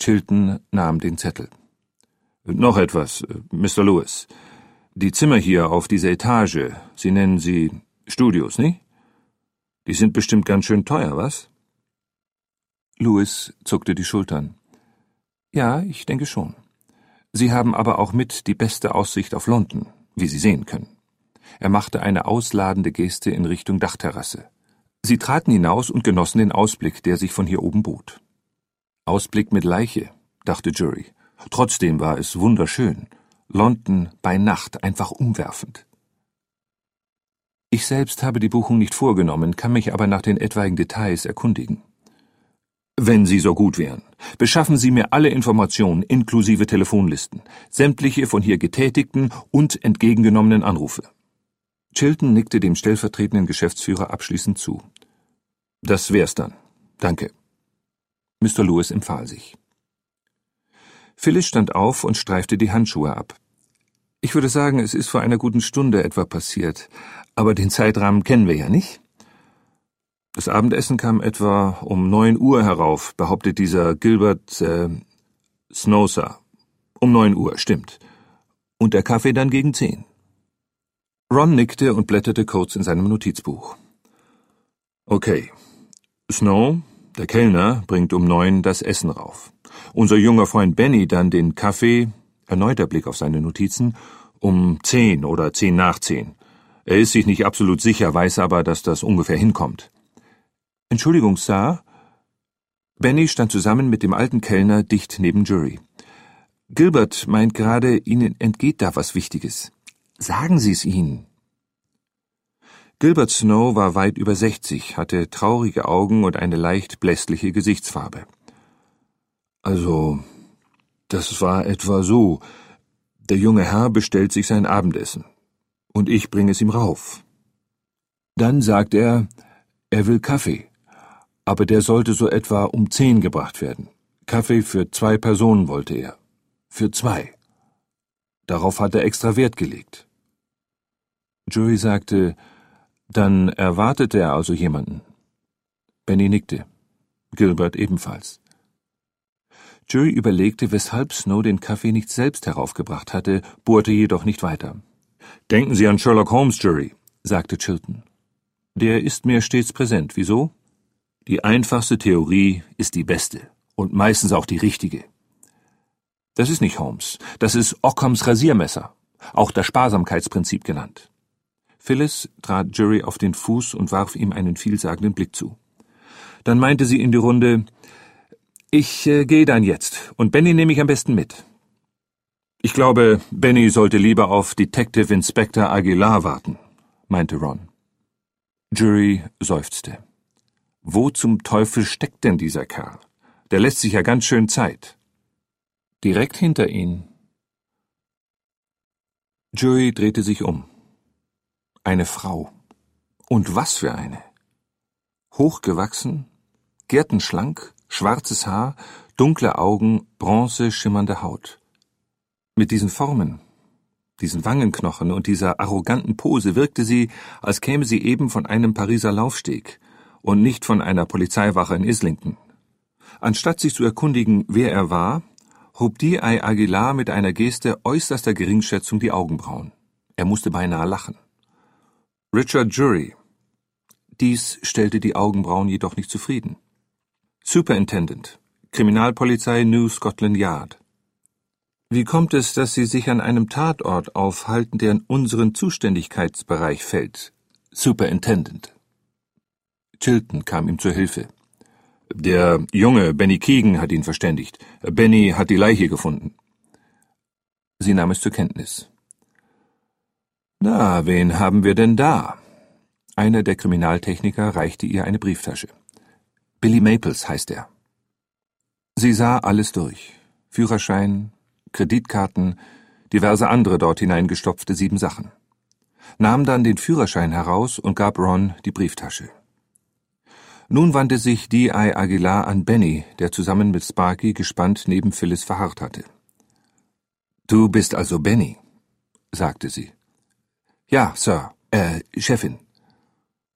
Chilton nahm den Zettel. »Noch etwas, Mr. Lewis. Die Zimmer hier auf dieser Etage, Sie nennen sie Studios, nicht? Die sind bestimmt ganz schön teuer, was?« Lewis zuckte die Schultern. »Ja, ich denke schon. Sie haben aber auch mit die beste Aussicht auf London, wie Sie sehen können.« Er machte eine ausladende Geste in Richtung Dachterrasse. Sie traten hinaus und genossen den Ausblick, der sich von hier oben bot. Ausblick mit Leiche, dachte Jury. Trotzdem war es wunderschön. London bei Nacht einfach umwerfend. Ich selbst habe die Buchung nicht vorgenommen, kann mich aber nach den etwaigen Details erkundigen. »Wenn Sie so gut wären, beschaffen Sie mir alle Informationen inklusive Telefonlisten, sämtliche von hier getätigten und entgegengenommenen Anrufe.« Chilton nickte dem stellvertretenden Geschäftsführer abschließend zu. »Das wär's dann. Danke.« Mr. Lewis empfahl sich. Phyllis stand auf und streifte die Handschuhe ab. »Ich würde sagen, es ist vor einer guten Stunde etwa passiert, aber den Zeitrahmen kennen wir ja nicht?« »Das Abendessen kam etwa um 9 Uhr herauf«, behauptet dieser Gilbert Snowser. »Um 9 Uhr, stimmt. Und der Kaffee dann gegen 10. Ron nickte und blätterte kurz in seinem Notizbuch. »Okay. Snow, der Kellner, bringt um 9 das Essen rauf. Unser junger Freund Benny dann den Kaffee«, erneuter Blick auf seine Notizen, »um 10 oder 10 nach 10. Er ist sich nicht absolut sicher, weiß aber, dass das ungefähr hinkommt.« »Entschuldigung, Sir?« Benny stand zusammen mit dem alten Kellner dicht neben Jury. »Gilbert meint gerade, Ihnen entgeht da was Wichtiges. Sagen Sie es ihm.« Gilbert Snow war weit über 60, hatte traurige Augen und eine leicht blässliche Gesichtsfarbe. »Also, das war etwa so. Der junge Herr bestellt sich sein Abendessen. Und ich bringe es ihm rauf. Dann sagt er will Kaffee. Aber der sollte so etwa um 10 gebracht werden. Kaffee für 2 Personen wollte er. Für 2. Darauf hat er extra Wert gelegt.« Jury sagte, »Dann erwartete er also jemanden.« Benny nickte. Gilbert ebenfalls. Jury überlegte, weshalb Snow den Kaffee nicht selbst heraufgebracht hatte, bohrte jedoch nicht weiter. »Denken Sie an Sherlock Holmes, Jury«, sagte Chilton. »Der ist mir stets präsent. Wieso?« »Die einfachste Theorie ist die beste und meistens auch die richtige.« »Das ist nicht Holmes, das ist Ockhams Rasiermesser, auch das Sparsamkeitsprinzip genannt.« Phyllis trat Jury auf den Fuß und warf ihm einen vielsagenden Blick zu. Dann meinte sie in die Runde, »Ich gehe dann jetzt, und Benny nehme ich am besten mit.« »Ich glaube, Benny sollte lieber auf Detective Inspector Aguilar warten«, meinte Ron. Jury seufzte. Wo zum Teufel steckt denn dieser Kerl? Der lässt sich ja ganz schön Zeit. Direkt hinter ihnen. Jury drehte sich um. Eine Frau. Und was für eine. Hochgewachsen, gärtenschlank, schwarzes Haar, dunkle Augen, bronze schimmernde Haut. Mit diesen Formen, diesen Wangenknochen und dieser arroganten Pose wirkte sie, als käme sie eben von einem Pariser Laufsteg und nicht von einer Polizeiwache in Islington. Anstatt sich zu erkundigen, wer er war, hob D.I. Aguilar mit einer Geste äußerster Geringschätzung die Augenbrauen. Er musste beinahe lachen. Richard Jury. Dies stellte die Augenbrauen jedoch nicht zufrieden. Superintendent, Kriminalpolizei New Scotland Yard. Wie kommt es, dass Sie sich an einem Tatort aufhalten, der in unseren Zuständigkeitsbereich fällt? Superintendent. Chilton kam ihm zur Hilfe. Der Junge, Benny Keegan, hat ihn verständigt. Benny hat die Leiche gefunden. Sie nahm es zur Kenntnis. Na, wen haben wir denn da? Einer der Kriminaltechniker reichte ihr eine Brieftasche. Billy Maples heißt er. Sie sah alles durch. Führerschein, Kreditkarten, diverse andere dort hineingestopfte 7 Sachen. Nahm dann den Führerschein heraus und gab Ron die Brieftasche. Nun wandte sich D.I. Aguilar an Benny, der zusammen mit Sparky gespannt neben Phyllis verharrt hatte. »Du bist also Benny«, sagte sie. »Ja, Sir, Chefin.«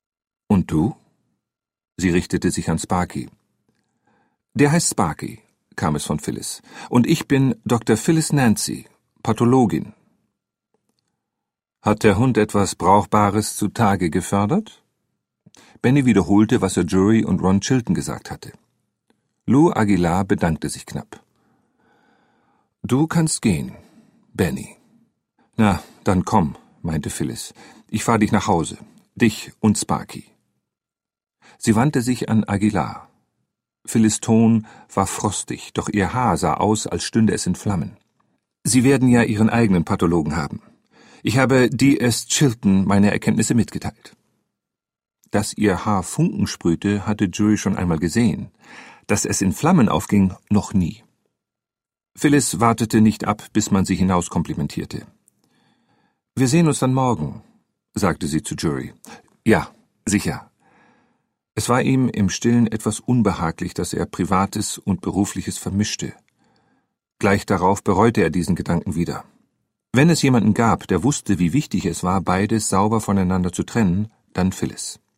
»Und du?« Sie richtete sich an Sparky. »Der heißt Sparky, kam es von Phyllis. Und ich bin Dr. Phyllis Nancy, Pathologin. Hat der Hund etwas Brauchbares zutage gefördert? Benny wiederholte, was er Jury und Ron Chilton gesagt hatte. Lou Aguilar bedankte sich knapp. »Du kannst gehen, Benny.« »Na, dann komm«, meinte Phyllis. »Ich fahr dich nach Hause. Dich und Sparky.« Sie wandte sich an Aguilar. Phyllis' Ton war frostig, doch ihr Haar sah aus, als stünde es in Flammen. »Sie werden ja Ihren eigenen Pathologen haben. Ich habe D.S. Chilton meine Erkenntnisse mitgeteilt.« Dass ihr Haar Funken sprühte, hatte Jury schon einmal gesehen. Dass es in Flammen aufging, noch nie. Phyllis wartete nicht ab, bis man sie hinaus komplimentierte. »Wir sehen uns dann morgen«, sagte sie zu Jury. »Ja, sicher.« Es war ihm im Stillen etwas unbehaglich, dass er Privates und Berufliches vermischte. Gleich darauf bereute er diesen Gedanken wieder. Wenn es jemanden gab, der wusste, wie wichtig es war, beides sauber voneinander zu trennen, dann Phyllis.